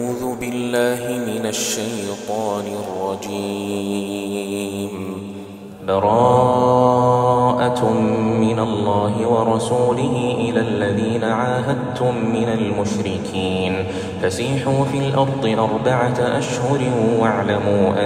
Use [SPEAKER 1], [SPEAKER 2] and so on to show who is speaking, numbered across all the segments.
[SPEAKER 1] أعوذ بالله من الشيطان الرجيم. براءة من الله ورسوله إلى الذين عاهدتم من المشركين فسيحوا في الأرض 4 أشهر واعلموا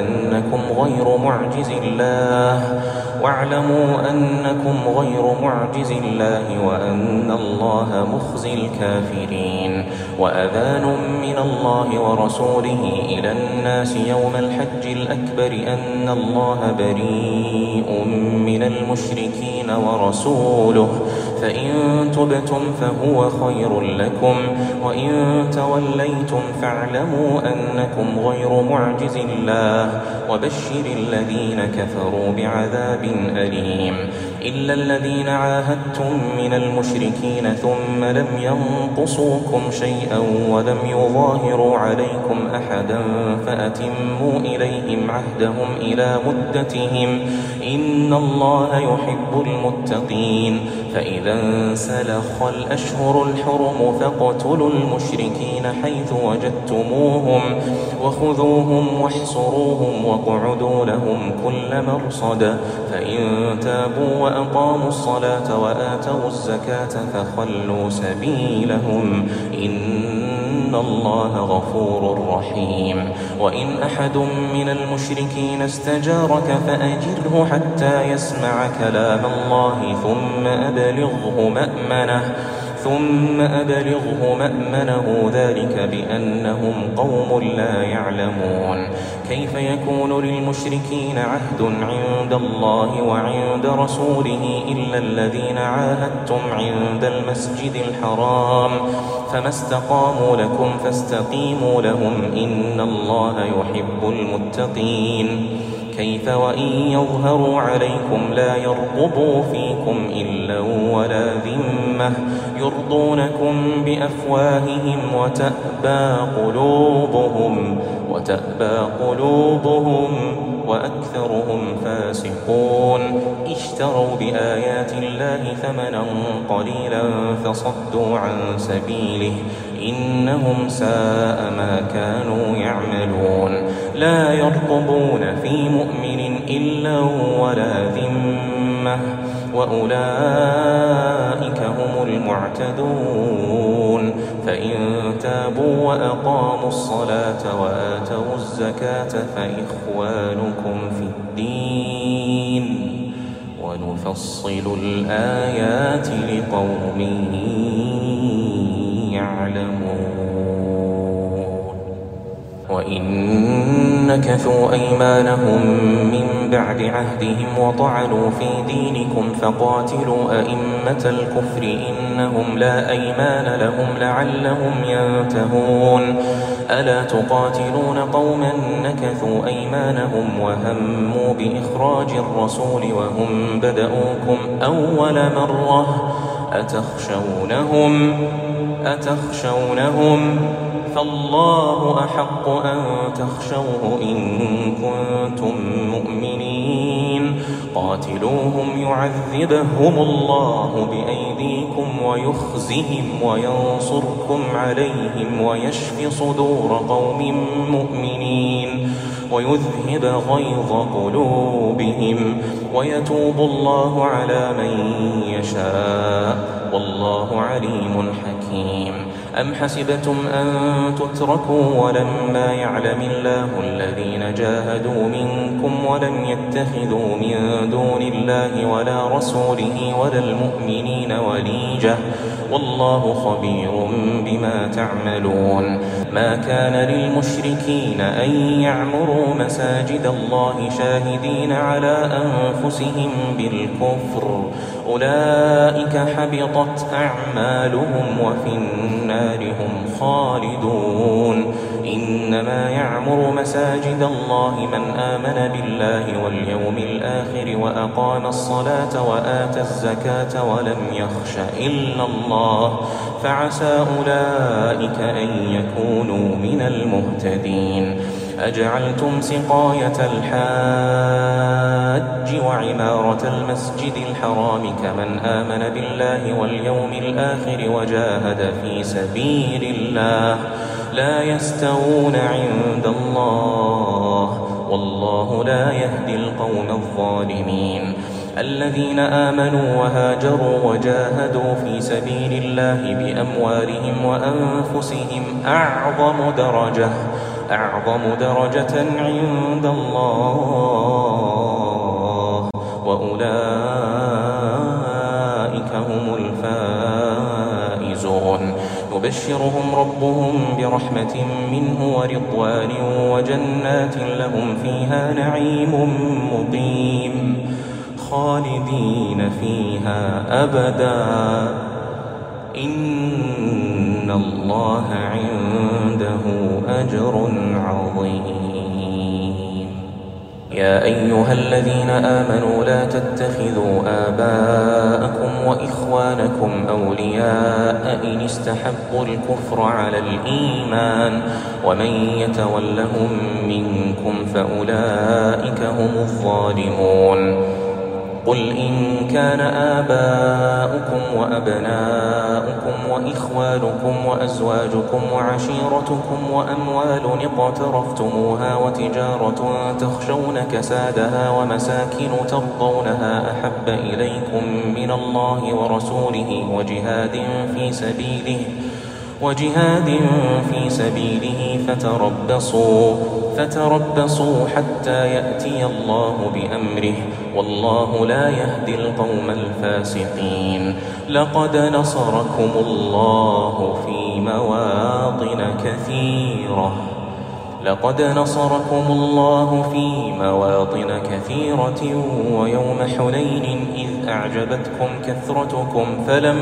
[SPEAKER 1] أنكم غير معجز الله وأن الله مخزي الكافرين. وأذان من الله ورسوله إلى الناس يوم الحج الأكبر أن الله بريء من المشركين ورسوله فإن تبتم فهو خير لكم وإن توليتم فاعلموا أنكم غير معجز الله وبشر الذين كفروا بعذاب أليم. إلا الذين عاهدتم من المشركين ثم لم ينقصوكم شيئا ولم يظاهروا عليكم أحدا فأتموا إليهم عهدهم إلى مدتهم إن الله يحب المتقين. فإذا انسلخ الأشهر الحرم فاقتلوا المشركين حيث وجدتموهم وخذوهم واحصروهم واقعدوا لهم كل مرصد فإن تابوا وأقاموا الصلاة وآتوا الزكاة فخلوا سبيلهم إن الله غفور رحيم. وإن أحد من المشركين استجارك فأجره حتى يسمع كلام الله ثم أبلغه مأمنه ذلك بأنهم قوم لا يعلمون. كيف يكون للمشركين عهد عند الله وعند رسوله إلا الذين عاهدتم عند المسجد الحرام فما استقاموا لكم فاستقيموا لهم إن الله يحب المتقين. كيف وإن يظهروا عليكم لا يرقبوا فيكم إلا ولا ذمة يرضونكم بأفواههم وتأبى قلوبهم وأكثرهم فاسقون. اشتروا بآيات الله ثمنا قليلا فصدوا عن سبيله إنهم ساء ما كانوا يعملون. لا يرقبون في مؤمن إلا ولا ذمة وأولئك هم المعتدون. فإن تابوا وأقاموا الصلاة وآتوا الزكاة فإخوانكم في الدين ونفصل الآيات لقوم يعلمون. وإن نكثوا أيمانهم من بعد عهدهم وطعنوا في دينكم فقاتلوا أئمة الكفر إنهم لا أيمان لهم لعلهم ينتهون. ألا تقاتلون قوما نكثوا أيمانهم وهموا بإخراج الرسول وهم بدؤوكم أول مرة أتخشونهم فالله أحق أن تخشوه إن كنتم مؤمنين. قاتلوهم يعذبهم الله بأيديكم ويخزهم وينصركم عليهم ويشف صدور قوم مؤمنين ويذهب غيظ قلوبهم ويتوب الله على من يشاء والله عليم حكيم. أم حسبتم أن تتركوا ولما يعلم الله الذين جاهدوا منكم ولم يتخذوا من دون الله ولا رسوله ولا المؤمنين وليجة والله خبير بما تعملون. ما كان للمشركين أن يعمروا مساجد الله شاهدين على أنفسهم بالكفر أولئك حبطت أعمالهم وفي النار هم خالدون. إنما يعمر مساجد الله من آمن بالله واليوم الآخر وأقام الصلاة وآتى الزكاة ولم يخش إلا الله فعسى أولئك أن يكونوا من المهتدين. أجعلتم سقاية الحاج وعمارة المسجد الحرام كمن آمن بالله واليوم الآخر وجاهد في سبيل الله لا يستوون عند الله والله لا يهدي القوم الظالمين. الذين آمنوا وهاجروا وجاهدوا في سبيل الله بأموالهم وأنفسهم أعظم درجة عند الله وأولئك هم الفائزون. يبشرهم ربهم برحمة منه ورضوان وجنات لهم فيها نعيم مقيم خالدين فيها أبدا إن الله عنده أجر عظيم. يا أيها الذين آمنوا لا تتخذوا آباءكم وإخوانكم أولياء إن استحبوا الكفر على الإيمان ومن يتولهم منكم فأولئك هم الظالمون. قل إن كان آباؤكم وأبناؤكم وإخوانكم وأزواجكم وعشيرتكم وأموال اقترفتموها وتجارة تخشون كسادها ومساكن ترضونها أحب إليكم من الله ورسوله وجهاد في سبيله فتربصوا حتى يأتي الله بأمره والله لا يهدي القوم الفاسقين. لقد نصركم الله في مواطن كثيرة ويوم حنين إذ أعجبتكم كثرتكم فلم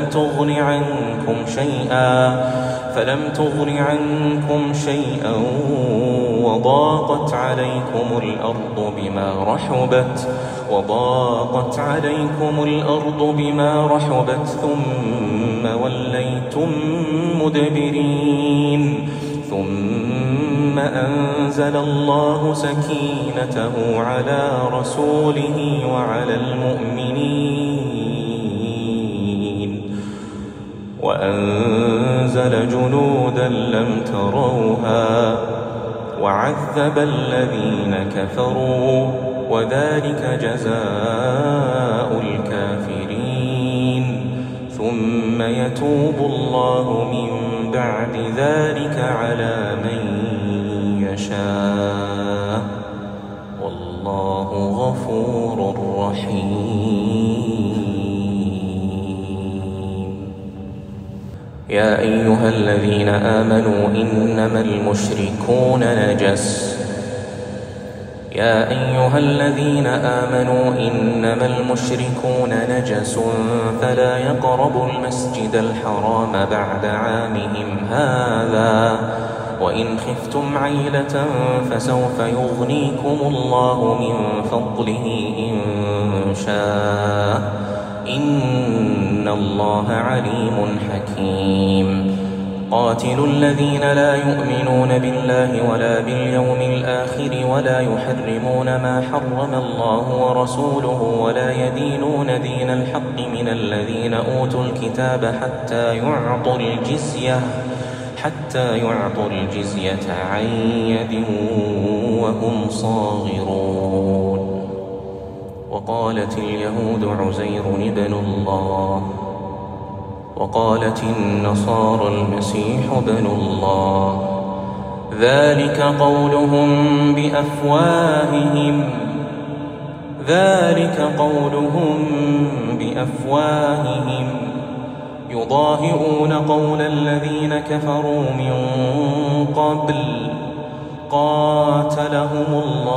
[SPEAKER 1] تغن عنكم شيئا وضاقت عليكم الأرض بما رحبت ثم وليتم مدبرين. ثم أنزل الله سكينته على رسوله وعلى المؤمنين وأنزل جنودا لم تروها وعذب الذين كفروا وذلك جزاء الكافرين. ثم يتوب الله من بعد ذلك على من يشاء والله غفور رحيم. يا أيها الذين آمنوا إنما المشركون نجس فلا يقربوا المسجد الحرام بعد عامهم هذا وإن خفتم عيلة فسوف يغنيكم الله من فضله إن شاء إن الله عليم حكيم. قاتلوا الذين لا يؤمنون بالله ولا باليوم الآخر ولا يحرمون ما حرم الله ورسوله ولا يدينون دين الحق من الذين أوتوا الكتاب حتى يعطوا الجزية عن يد وهم صاغرون. وقالت اليهود عزير ابن الله وقالت النصارى المسيح ابن الله ذلك قولهم بأفواههم يضاهئون قول الذين كفروا من قبل قاتلهم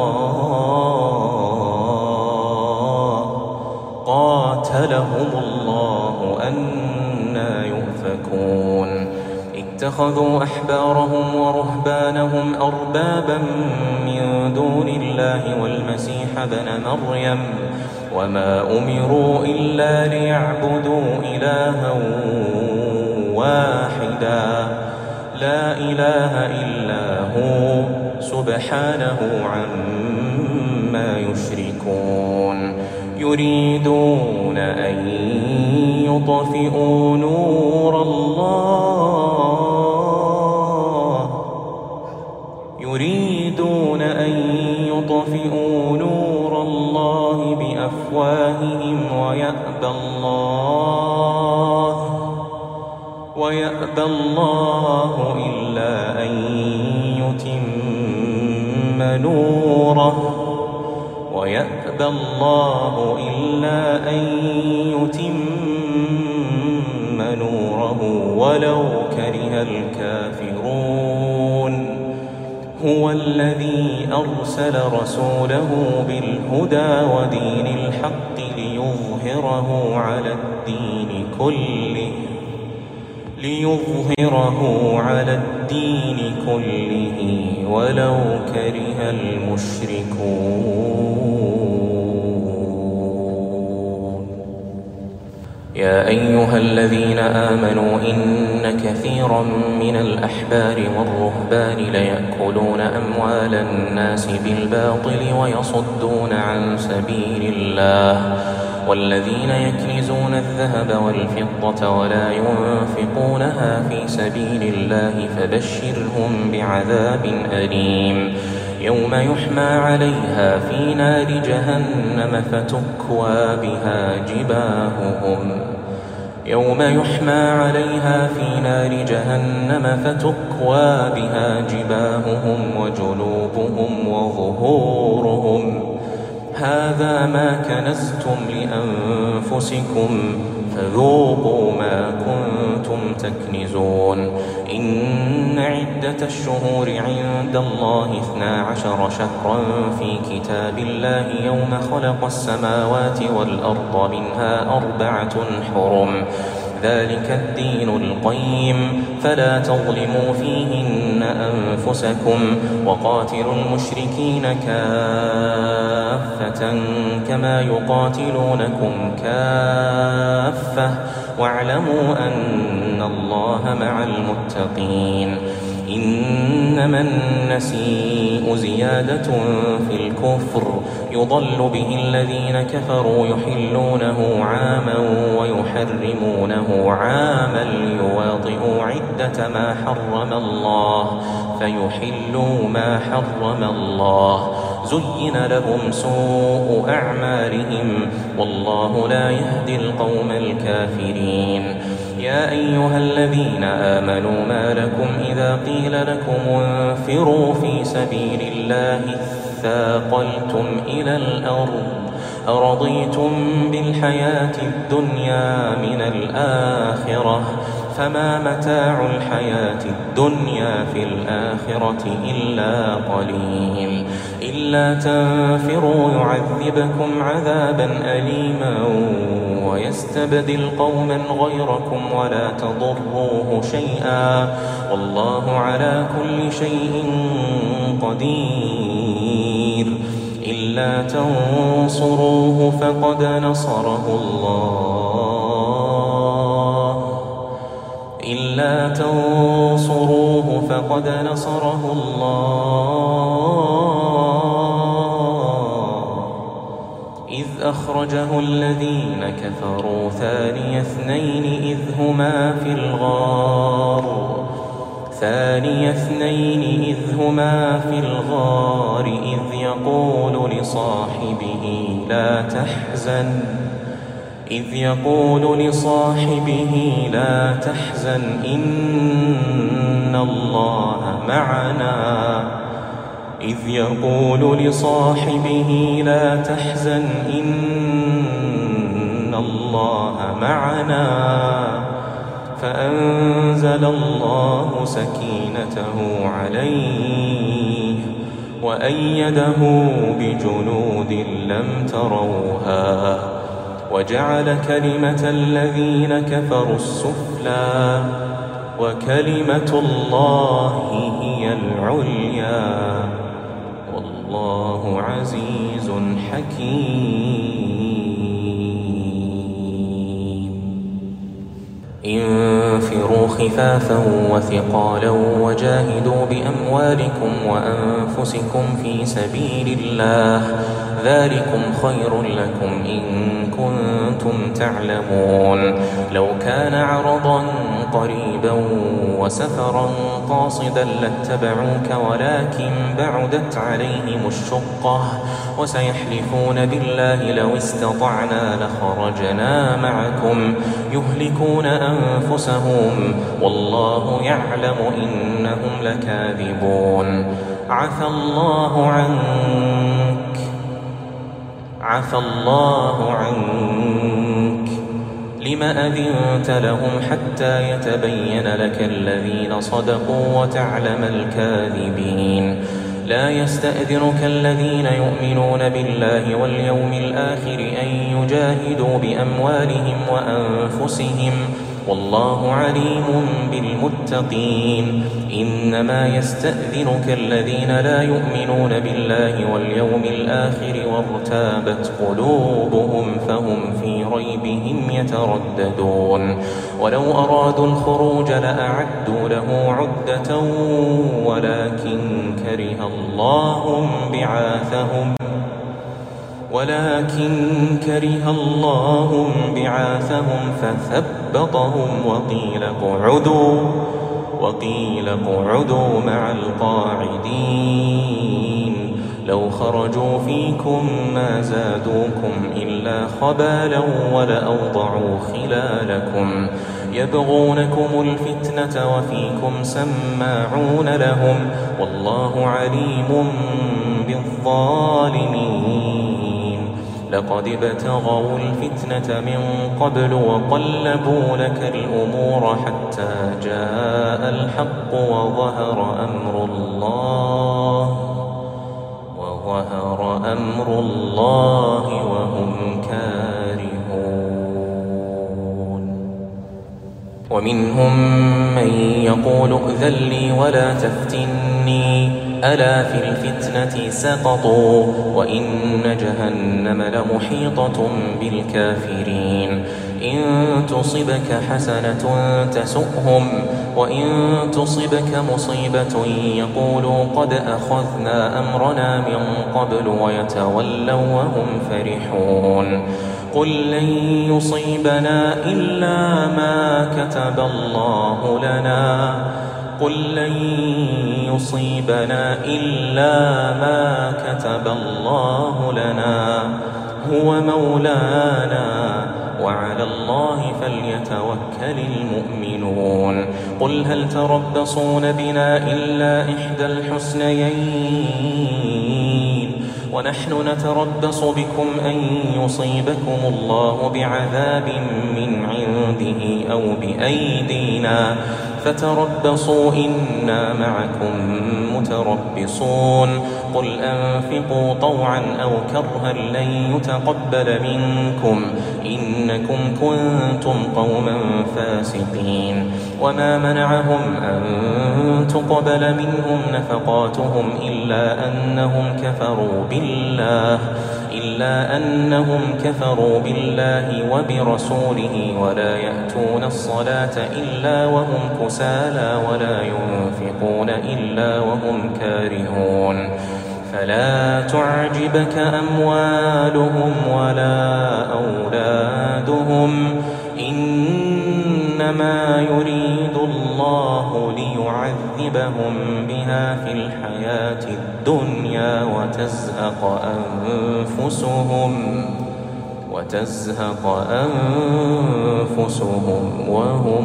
[SPEAKER 1] الله أنى يؤفكون. اتخذوا أحبارهم ورهبانهم أربابا من دون الله والمسيح ابن مريم وما أمروا إلا ليعبدوا إلها واحدا لا إله إلا هو سبحانه عما يشركون. يريدون أن يطفئوا نور الله يريدون أن يطفئوا نور الله بأفواههم ويأبى الله إلا أن يتم نوره ولو كره الكافرون. هو الذي أرسل رسوله بالهدى ودين الحق ليظهره على الدين كله ولو كره المشركون. يا أيها الذين آمنوا إن كثيرا من الأحبار والرهبان ليأكلون أموال الناس بالباطل ويصدون عن سبيل الله، والذين يكنزون الذهب والفضة ولا ينفقونها في سبيل الله فبشرهم بعذاب أليم يوم يحمى عليها في نار جهنم فتكوى بها جباههم وجنوبهم وظهورهم هذا ما كنزتم لأنفسكم فذوقوا ما كنتم تكنزون. إن عدة الشهور عند الله 12 شهرا في كتاب الله يوم خلق السماوات والأرض منها 4 حرم ذلك الدين القيم فلا تظلموا فيهن أنفسكم وقاتلوا المشركين كافة كما يقاتلونكم كافة واعلموا أن الله مع المتقين. إنما النسيء زيادة في الكفر يضل به الذين كفروا يحلونه عاما ويحرمونه عاما ليواطئوا عدة ما حرم الله فيحلوا ما حرم الله زين لهم سوء أعمالهم والله لا يهدي القوم الكافرين. يا أيها الذين آمنوا ما لكم إذا قيل لكم انفروا في سبيل الله اثاقلتم إلى الأرض أرضيتم بالحياة الدنيا من الآخرة فما متاع الحياة الدنيا في الآخرة إلا قليل. إلا تنفروا يعذبكم عذابا أليما ويستبدل قوما غيركم ولا تضروه شيئا والله على كل شيء قدير. إلا تنصروه فقد نصره الله إذ أخرجه الذين كفروا ثاني اثنين إذ هما في الغار إذ يقول لصاحبه لا تحزن إن الله معنا فأنزل الله سكينته عليه وأيده بجنود لم تروها وجعل كلمة الذين كفروا السفلى وكلمة الله هي العليا والله عزيز حكيم. انفروا خفافا وثقالا وجاهدوا بأموالكم وأنفسكم في سبيل الله ذلكم خير لكم إن كنتم تعلمون. لو كان عرضا قريبا وسفرا قاصدا لاتبعوك ولكن بعدت عليهم الشقة وسيحلفون بالله لو استطعنا لخرجنا معكم يهلكون أنفسهم والله يعلم إنهم لكاذبون. عفى الله عنك لم أذنت لهم حتى يتبين لك الذين صدقوا وتعلم الكاذبين. لا يستأذنك الذين يؤمنون بالله واليوم الآخر أن يجاهدوا بأموالهم وأنفسهم والله عليم بالمتقين. إنما يستأذنك الذين لا يؤمنون بالله واليوم الآخر وارتابت قلوبهم فهم في ريبهم يترددون. ولو أرادوا الخروج لأعدوا له عدة ولكن كره الله بعاثهم فثبطهم وقيل اقعدوا مع القاعدين. لو خرجوا فيكم ما زادوكم إلا خبالا ولأوضعوا خلالكم يبغونكم الفتنة وفيكم سماعون لهم والله عليم بالظالمين. لقد ابتغوا الفتنة من قبل وقلبوا لك الأمور حتى جاء الحق وظهر أمر الله وهم كارهون. ومنهم من يقول ائذن لي ولا تفتني ألا في الفتنة سقطوا وإن جهنم لمحيطة بالكافرين. إن تصبك حسنة تسؤهم وإن تصبك مصيبة يقولوا قد أخذنا أمرنا من قبل ويتولوا وهم فرحون. قل لن يصيبنا إلا ما كتب الله لنا هو مولانا وعلى الله فليتوكل المؤمنون. قل هل تربصون بنا إلا إحدى الحسنيين ونحن نتربص بكم أن يصيبكم الله بعذاب من عنده أو بأيدينا فتربصوا إنا معكم متربصون. قل أنفقوا طوعا أو كرها لن يتقبل منكم إنكم كنتم قوما فاسقين. وما منعهم أن تقبل منهم نفقاتهم إلا أنهم كفروا بالله وبرسوله ولا يأتون الصلاة إلا وهم كسالى ولا ينفقون إلا وهم كارهون. فلا تعجبك أموالهم ولا أولادهم إنما يريد الله ليعذبهم بها في الحياة الدنيا وتزهق أنفسهم وهم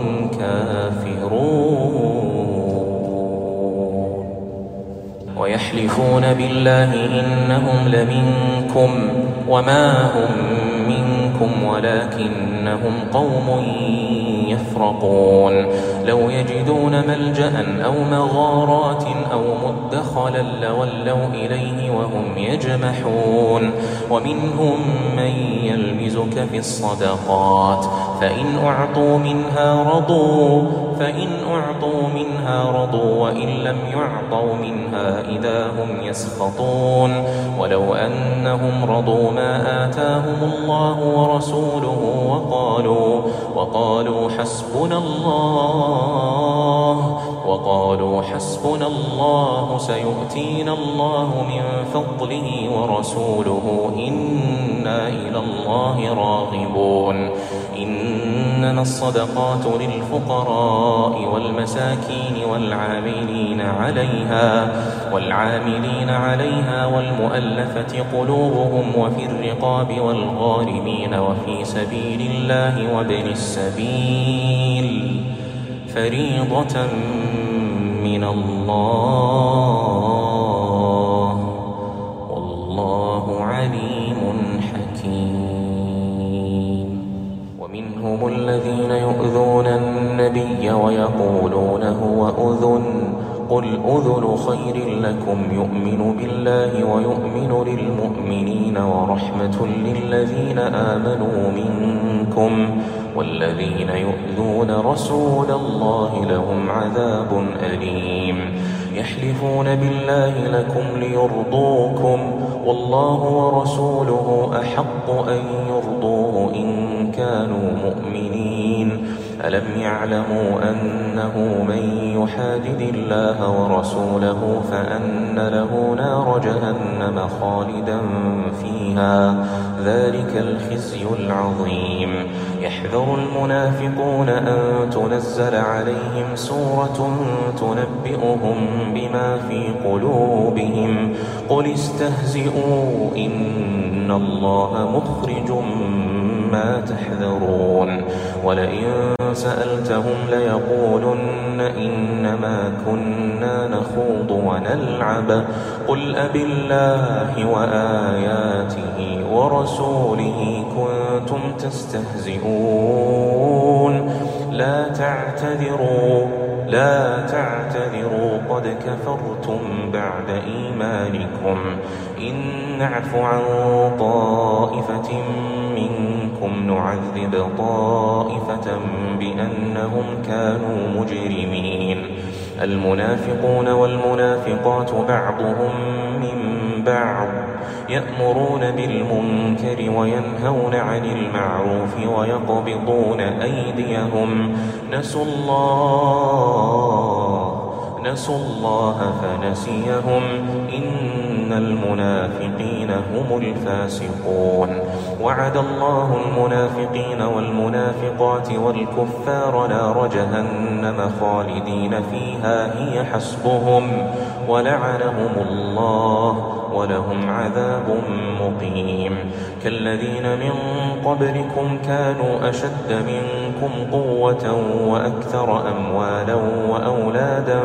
[SPEAKER 1] كافرون. ويحلفون بالله إنهم لمنكم وما هم منكم ولكنهم قوم يفرقون. لو يجدون ملجأ أو مغارات أو مدخلا لولوا إليه وهم يجمحون. ومنهم من يلمزك في الصدقات فإن أعطوا منها رضوا وإن لم يعطوا منها إذا هم يسخطون. ولو أنهم رضوا ما آتاهم الله ورسوله وقالوا حسبنا الله وقالوا حسبنا الله سيؤتينا الله من فضله ورسوله إنا إلى الله راغبون. إنما الصدقات للفقراء والمساكين والعاملين عليها والمؤلفة قلوبهم وفي الرقاب والغارمين وفي سبيل الله وابن السبيل فريضة من الله والله عليم حكيم. ومنهم الذين يؤذون النبي ويقولون هو أذن قل أذن خير لكم يؤمن بالله ويؤمن للمؤمنين ورحمة للذين آمنوا منكم والذين يؤذون رسول الله لهم عذاب أليم. يحلفون بالله لكم ليرضوكم والله ورسوله أحق أن يرضوه إن كانوا مؤمنين. ألم يعلموا أنه من يحادد الله ورسوله فأن له نار جهنم خالدا فيها ذلك الخزي العظيم. يحذر المنافقون أن تنزل عليهم سورة تنبئهم بما في قلوبهم قل استهزئوا إن الله مخرج ما تحذرون. ولئن سألتهم ليقولن إنما كنا نخوض ونلعب قل أبالله وآياته ورسوله كنتم تستهزئون لا تعتذروا قد كفرتم بعد إيمانكم إن نعف عن طائفة منكم نعذب طائفة بأنهم كانوا مجرمين. المنافقون والمنافقات بعضهم من بعض يأمرون بالمنكر وينهون عن المعروف ويقبضون أيديهم نسوا الله فنسيهم إن المنافقين هم الفاسقون. وعد الله المنافقين والمنافقات والكفار نار جهنم خالدين فيها هي حسبهم ولعنهم الله ولهم عذاب مقيم. كالذين من قبلكم كانوا أشد منكم قوة وأكثر أموالا وأولادا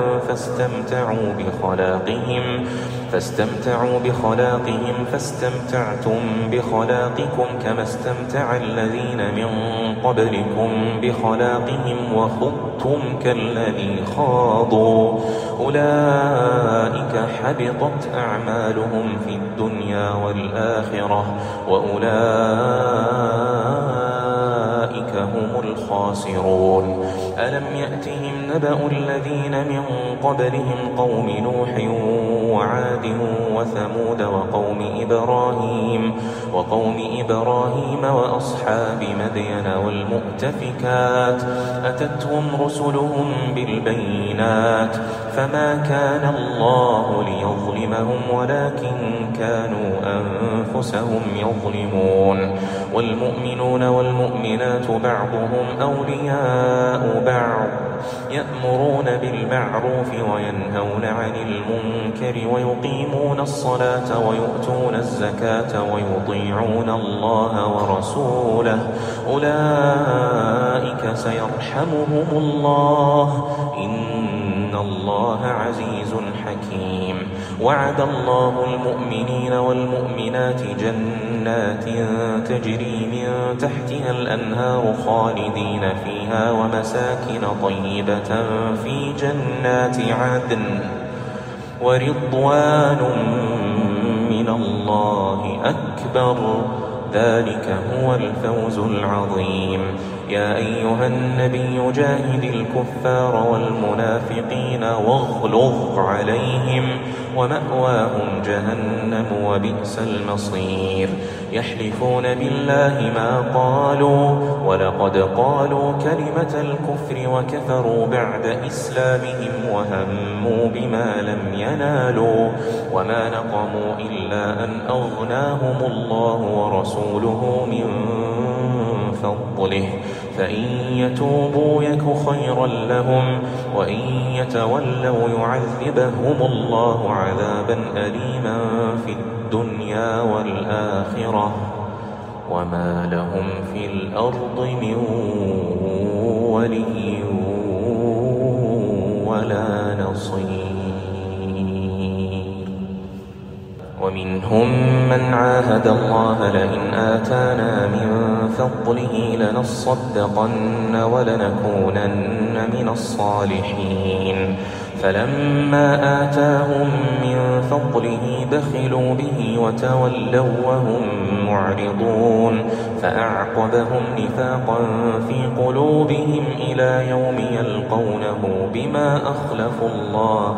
[SPEAKER 1] فاستمتعوا بخلاقهم فاستمتعتم بخلاقكم كما استمتع الذين من قبلكم بخلاقهم وخضتم كالذي خاضوا أولئك حبطت أعمالهم في الدنيا والآخرة وأولئك هم الخاسرون. ألم يأتهم نبأ الذين من قبلهم قوم نوح وعاد وثمود وقوم إبراهيم وأصحاب مدين والمؤتفكات أتتهم رسلهم بالبينات فما كان الله ليظلمهم ولكن كانوا أنفسهم يظلمون. والمؤمنون والمؤمنات بعضهم أولياء بعض يأمرون بالمعروف وينهون عن المنكر ويقيمون الصلاة ويؤتون الزكاة ويطيعون الله ورسوله أولئك سيرحمهم الله إن الله عزيز حكيم. وعد الله المؤمنين والمؤمنات جنات تجري من تحتها الأنهار خالدين فيها ومساكن طيبة في جنات عدن ورضوان من الله أكبر ذلك هو الفوز العظيم. يا أيها النبي جاهد الكفار والمنافقين واغلظ عليهم ومأواهم جهنم وبئس المصير يحلفون بالله ما قالوا ولقد قالوا كلمة الكفر وكفروا بعد إسلامهم وهموا بما لم ينالوا وما نقموا إلا أن أغناهم الله ورسوله من فضله فإن يتوبوا يك خيرا لهم وإن يتولوا يعذبهم الله عذابا أليما في الدنيا والآخرة وما لهم في الأرض من ولي ولا نصير ومنهم من عاهد الله لئن آتانا من فضله لنصدقن ولنكونن من الصالحين فلما آتاهم من فضله بخلوا به وتولوا وهم معرضون فأعقبهم نفاقا في قلوبهم إلى يوم يلقونه بما أخلفوا الله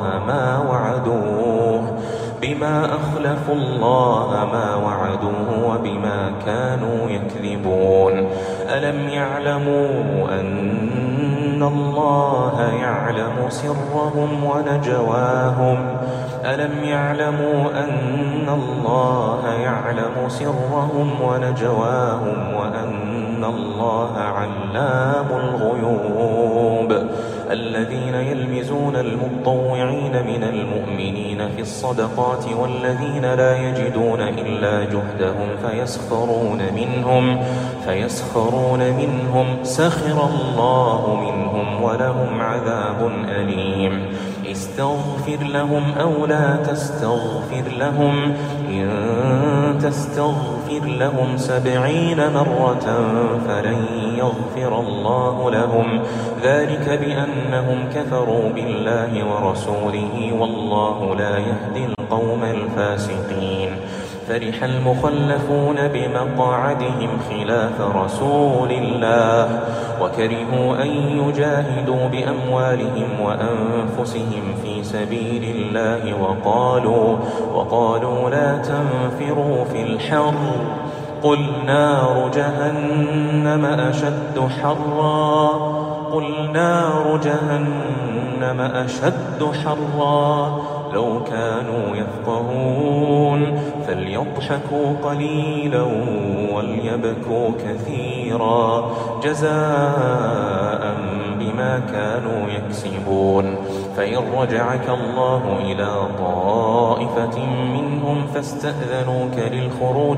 [SPEAKER 1] ما وعدوه وبما كانوا يكذبون ألم يعلموا أن الله يعلم سرهم ونجواهم وأن الله علام الغيوب الذين يلمزون المطوعين من المؤمنين في الصدقات والذين لا يجدون إلا جهدهم فيسخرون منهم سخر الله منهم ولهم عذاب أليم استغفر لهم أو لا تستغفر لهم إن تستغفر لهم 70 مرة فلن يغفر الله لهم ذلك بأنهم كفروا بالله ورسوله والله لا يهدي القوم الفاسقين فرح المخلفون بمقاعدهم خلاف رسول الله وكرهوا أن يجاهدوا بأموالهم وأنفسهم في سبيل الله وقالوا لا تنفروا في الحر قل نار جهنم أشد حرا لو كانوا يفقهون فليضحكوا قليلا وليبكوا كثيرا جزاء بما كانوا يكسبون فإن رجعك الله إلى طائفة منهم فاستأذنوك للخروج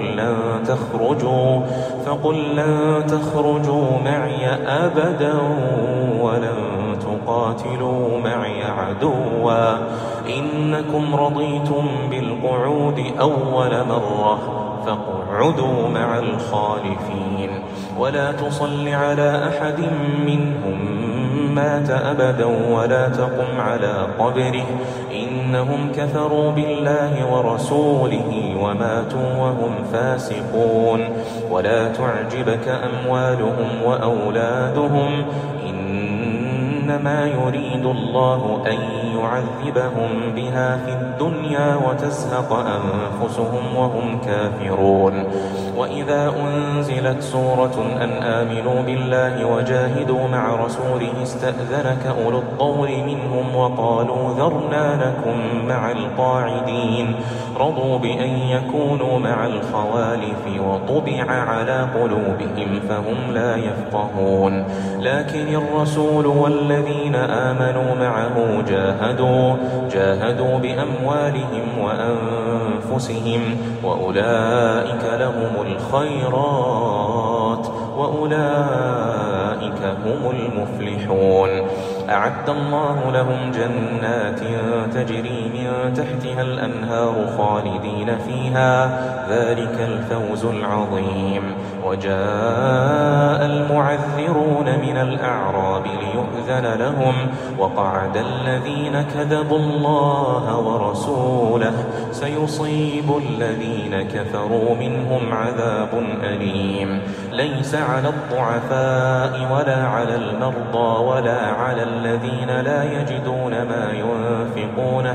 [SPEAKER 1] فقل لن تخرجوا معي أبدا ولن تقاتلوا معي عدوا إنكم رضيتم بالقعود أول مرة فاقعدوا مع الخالفين ولا تصل على أحد منهم مات أبدا ولا تقم على قبره إنهم كفروا بالله ورسوله وماتوا وهم فاسقون ولا تعجبك أموالهم وأولادهم إنما يريد الله أن يعذبهم بها في الدنيا وتزهق أنفسهم وهم كافرون وإذا أنزلت سورة أن آمنوا بالله وجاهدوا مع رسوله استأذنك أولو الطول منهم وقالوا ذرنا نكن مع القاعدين رضوا بأن يكونوا مع الخوالف وطبع على قلوبهم فهم لا يفقهون لكن الرسول والذين آمنوا معه جاهدوا بأموالهم وأنفسهم وأولئك لهم الخيرات وأولئك هم المفلحون أعد الله لهم جنات تجري من تحتها الأنهار خالدين فيها ذلك الفوز العظيم وجاء المعذرون من الأعراب ليؤذن لهم وقعد الذين كذبوا الله ورسوله سيصيب الذين كفروا منهم عذاب أليم ليس على الضعفاء ولا على المرضى ولا على الذين لا يجدون ما ينفقون حرج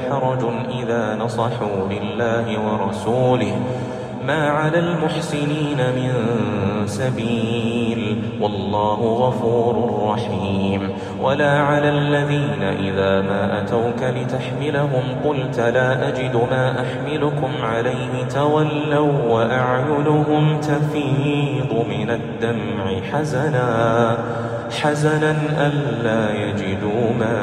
[SPEAKER 1] إذا نصحوا لله ورسوله ما على المحسنين من سبيل والله غفور رحيم. ولا على الذين إذا ما أتوك لتحملهم قلت لا أجد ما أحملكم عليه تولوا وأعينهم تفيض من الدمع حزنا ألا يجدوا ما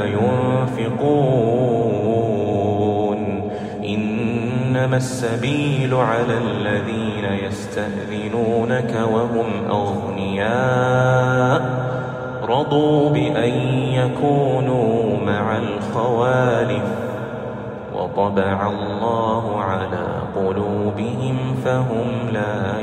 [SPEAKER 1] ينفقون. إنما السبيل على الذين يستأذنونك وهم أغنياء رضوا بأن يكونوا مع الخوالف وطبع الله على قلوبهم فهم لا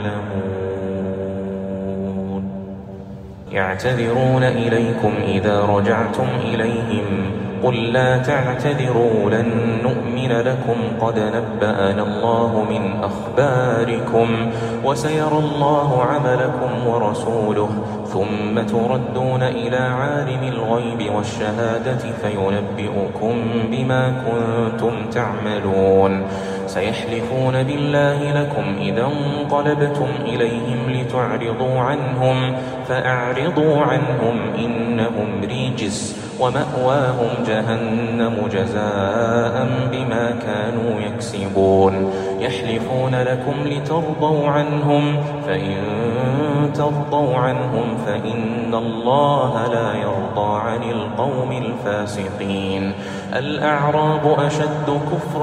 [SPEAKER 1] يعلمون. يعتذرون إليكم إذا رجعتم إليهم قل لا تعتذروا لن نؤمن لكم قد نبأنا الله من أخباركم وسيرى الله عملكم ورسوله ثم تردون إلى عالم الغيب والشهادة فينبئكم بما كنتم تعملون. سيحلفون بالله لكم إذا انقلبتم إليهم لتعرضوا عنهم فأعرضوا عنهم إنهم رجس ومأواهم جهنم جزاء بما كانوا يكسبون. يحلفون لكم لترضوا عنهم فإن ترضوا عنهم فإن الله لا يرضى عن القوم الفاسقين. الأعراب أشد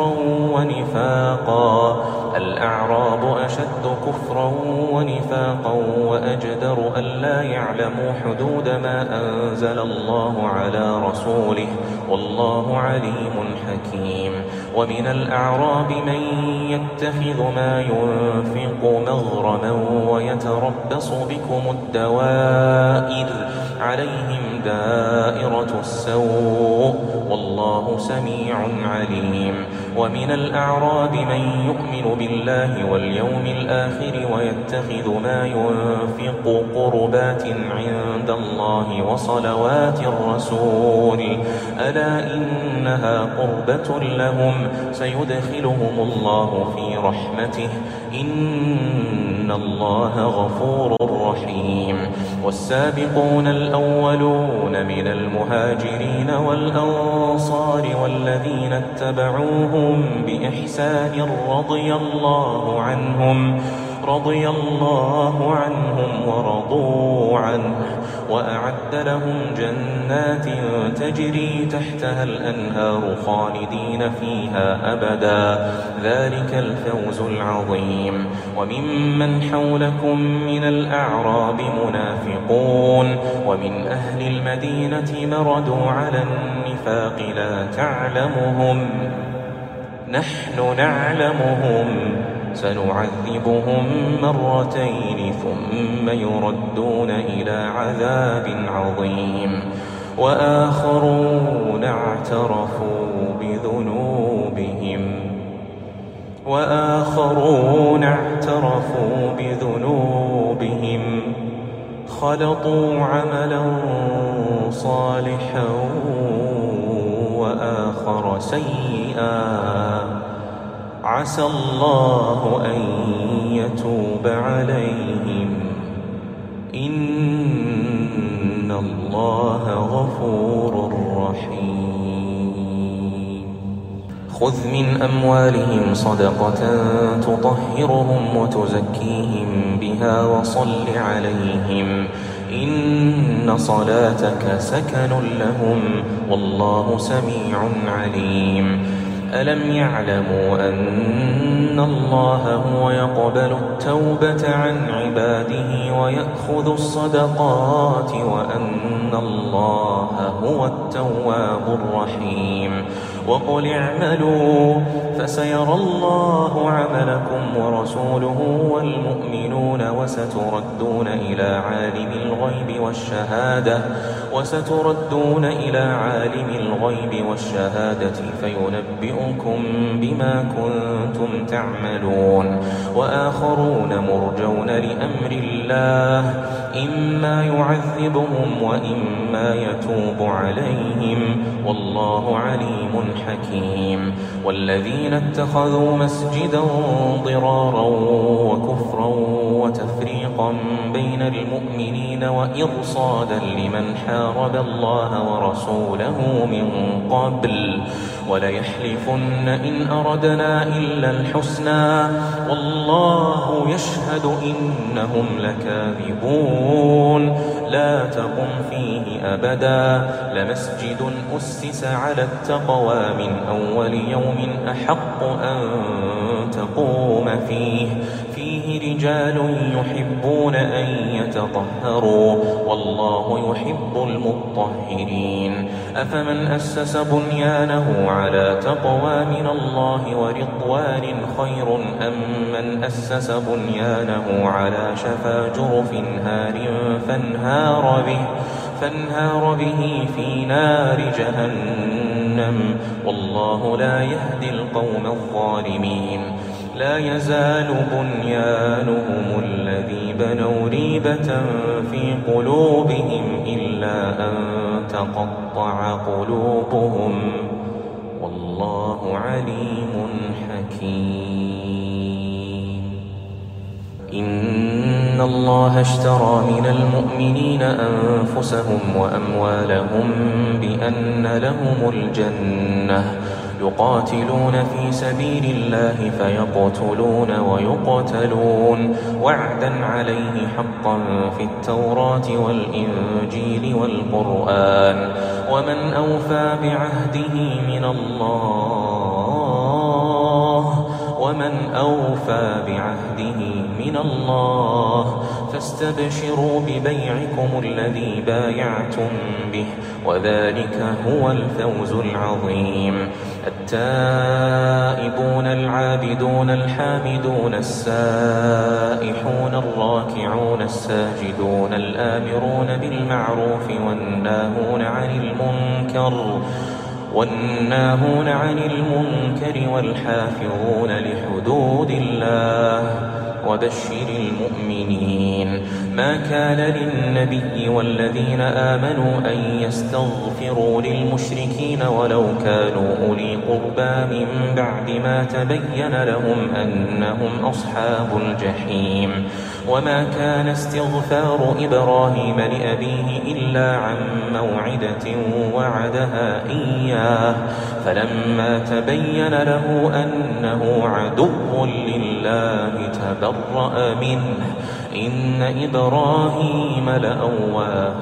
[SPEAKER 1] كفرا ونفاقا وأجدر ألا يعلموا حدود ما أنزل الله على رسوله والله عليم حكيم. ومن الأعراب من يتخذ ما ينفق مغرما ويتربص بكم الدوائر عليهم دائرة السوء والله سميع عليم. ومن الأعراب من يؤمن بالله واليوم الآخر ويتخذ ما ينفق قربات عند الله وصلوات الرسول ألا إنها قربة لهم سيدخلهم الله في رحمته إن الله غفور رحيم. والسابقون الأولون من المهاجرين والأنصار والذين اتبعوهم بإحسان رضي الله عنهم ورضوا عنه وأعد لهم جنات تجري تحتها الأنهار خالدين فيها أبدا ذلك الفوز العظيم. وممن حولكم من الأعراب منافقون ومن أهل المدينة مردوا على النفاق لا تعلمهم نحن نعلمهم سنعذبهم مرتين ثم يردون إلى عذاب عظيم. وآخرون اعترفوا بذنوبهم خلطوا عملا صالحا وآخر سيئا عسى الله أن يتوب عليهم إن الله غفور رحيم. خذ من أموالهم صدقة تطهرهم وتزكيهم بها وصل عليهم إن صلاتك سكن لهم والله سميع عليم. ألم يعلموا أن الله هو يقبل التوبة عن عباده ويأخذ الصدقات وأن الله هو التواب الرحيم. وقل اعملوا فسيرى الله عملكم ورسوله والمؤمنون وستردون إلى عالم الغيب والشهادة فينبئكم بما كنتم تعملون. وآخرون مرجون لأمر الله إما يعذبهم وإما يتوب عليهم والله عليم حكيم. والذين اتخذوا مسجدا ضرارا وكفرا وتفريقا بين المؤمنين وإرصادا لمن حارب الله ورسوله من قبل وليحلفن إن أردنا إلا الحسنى والله يشهد إنهم لكاذبون. لا تقم فيه أبدا لمسجد أسس على التقوى من أول يوم أحق أن تقوم فيه رجال يحبون أن يتطهروا والله يحب المطهرين. أفمن أسس بنيانه على تقوى من الله ورضوان خير أم من أسس بنيانه على شفا جرف هار فانهار به في نار جهنم والله لا يهدي القوم الظالمين. لا يزال بنيانهم الذي بنوا ريبة في قلوبهم إلا أن تقطع قلوبهم والله عليم حكيم. إن الله اشترى من المؤمنين أنفسهم وأموالهم بأن لهم الجنة يقاتلون في سبيل الله فيقتلون ويقتلون وعدا عليه حقا في التوراة والإنجيل والقرآن ومن أوفى بعهده من الله فاستبشروا ببيعكم الذي بايعتم به وذلك هو الفوز العظيم. التائبون العابدون الحامدون السائحون الراكعون الساجدون الآمرون بالمعروف والناهون عن المنكر والحافظون لحدود الله وبشر المؤمنين. ما كان للنبي والذين آمنوا أن يستغفروا للمشركين ولو كانوا أولي قربى من بعد ما تبين لهم أنهم أصحاب الجحيم. وما كان استغفار إبراهيم لأبيه إلا عن موعدة وعدها إياه فلما تبين له أنه عدو لله تبرأ منه إن إبراهيم لأواه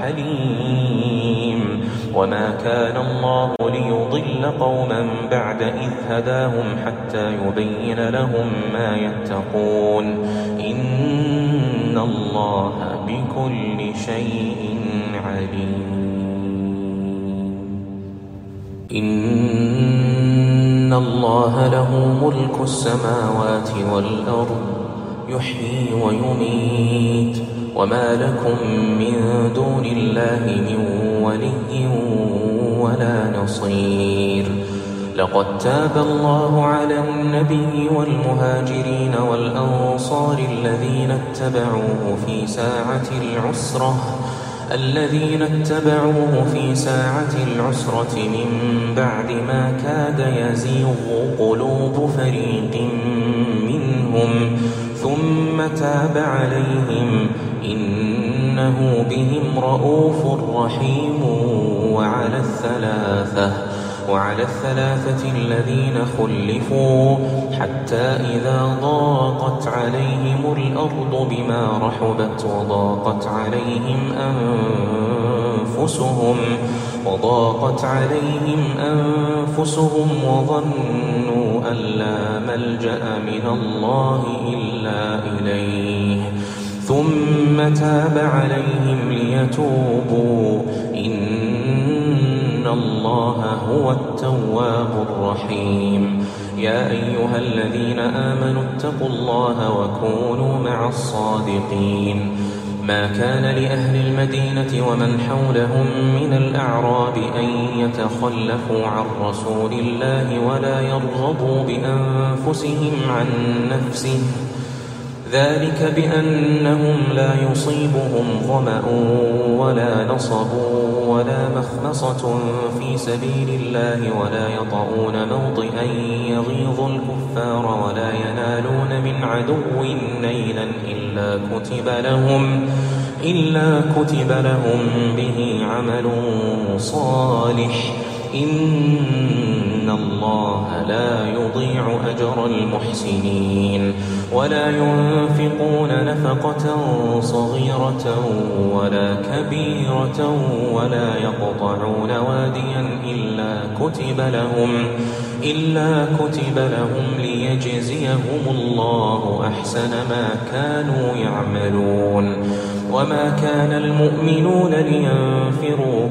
[SPEAKER 1] حليم. وما كان الله ليضل قوما بعد إذ هداهم حتى يبين لهم ما يتقون إن الله بكل شيء عليم. إن الله له ملك السماوات والأرض يحيي ويميت وما لكم من دون الله من ولي ولا نصير. لقد تاب الله على النبي والمهاجرين والأنصار الذين اتبعوه في ساعة العسرة من بعد ما كاد يزيغ قلوب فريق منهم ثم تاب عليهم إنه بهم رءوف رحيم. وعلى الثلاثة الذين خلفوا حتى إذا ضاقت عليهم الأرض بما رحبت وضاقت عليهم أنفسهم وظنوا أن لا ملجأ من الله إلا إليه ثم تاب عليهم ليتوبوا إن الله هو التواب الرحيم. يا أيها الذين آمنوا اتقوا الله وكونوا مع الصادقين. ما كان لأهل المدينة ومن حولهم من الأعراب أن يتخلفوا عن رسول الله ولا يرغبوا بأنفسهم عن نفسه ذلك بأنهم لا يصيبهم ظمأ ولا نصب ولا مخمصة في سبيل الله ولا يطؤون موطئا يغيظ الكفار ولا ينالون من عدو نيلا إلا كتب لهم به عمل صالح إن الله لا يضيع أجر المحسنين ولا ينفقون نفقة صغيرة ولا كبيرة ولا يقطعون واديا إلا كتب لهم ليجزيهم الله أحسن ما كانوا يعملون وما كان المؤمنون لينفروا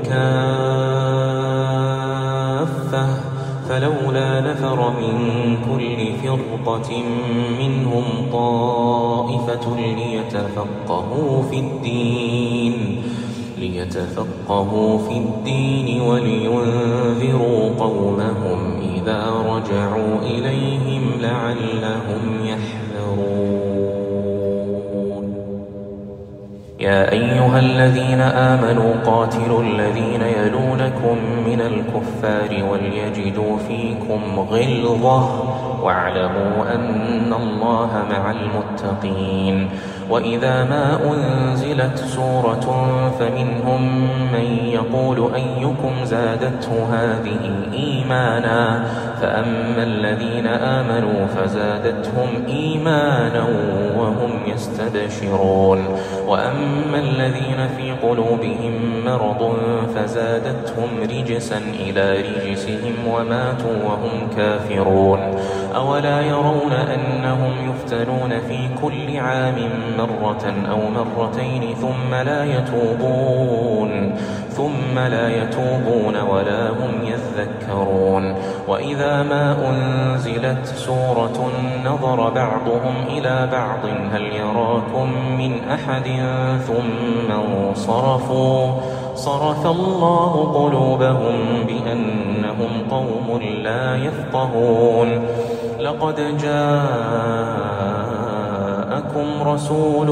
[SPEAKER 1] كافة فلولا نفر من كل فرقة منهم طائفة ليتفقهوا في الدين ولينذروا قومهم إذا رجعوا إليهم لعلهم يحذرون يا أيها الذين آمنوا قاتلوا الذين يلونكم من الكفار وليجدوا فيكم غلظة واعلموا أن الله مع المتقين وإذا ما أنزلت سورة فمنهم من يقول أيكم زادته هذه إيمانا فأما الذين آمنوا فزادتهم إيمانا وهم يستبشرون وأما الذين في قلوبهم مرض فزادتهم رجسا إلى رجسهم وماتوا وهم كافرون أولا يرون أنهم يفتنون في كل عام مرة أو مرتين ثم لا يتوبون ولا هم يذكرون وإذا ما أنزلت سورة نظر بعضهم إلى بعض هل يراكم من أحد ثم انصرفوا صرف الله قلوبهم بأنهم قوم لا يفقهون لقد جاءكم رسول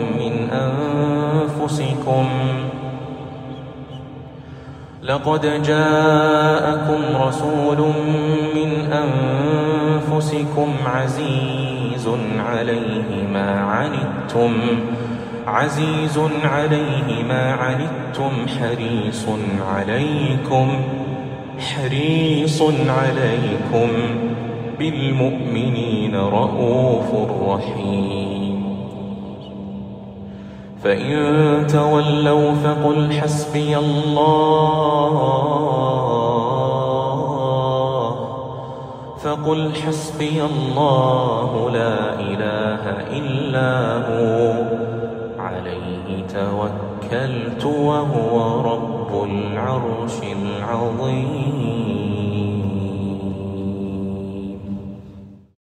[SPEAKER 1] من أنفسكم عزيز عليه ما عنتم حريص عليكم بالمؤمنين رءوف رحيم فإن تولوا فقل حسبي الله لا إله إلا هو عليه توكلت وهو رب العرش العظيم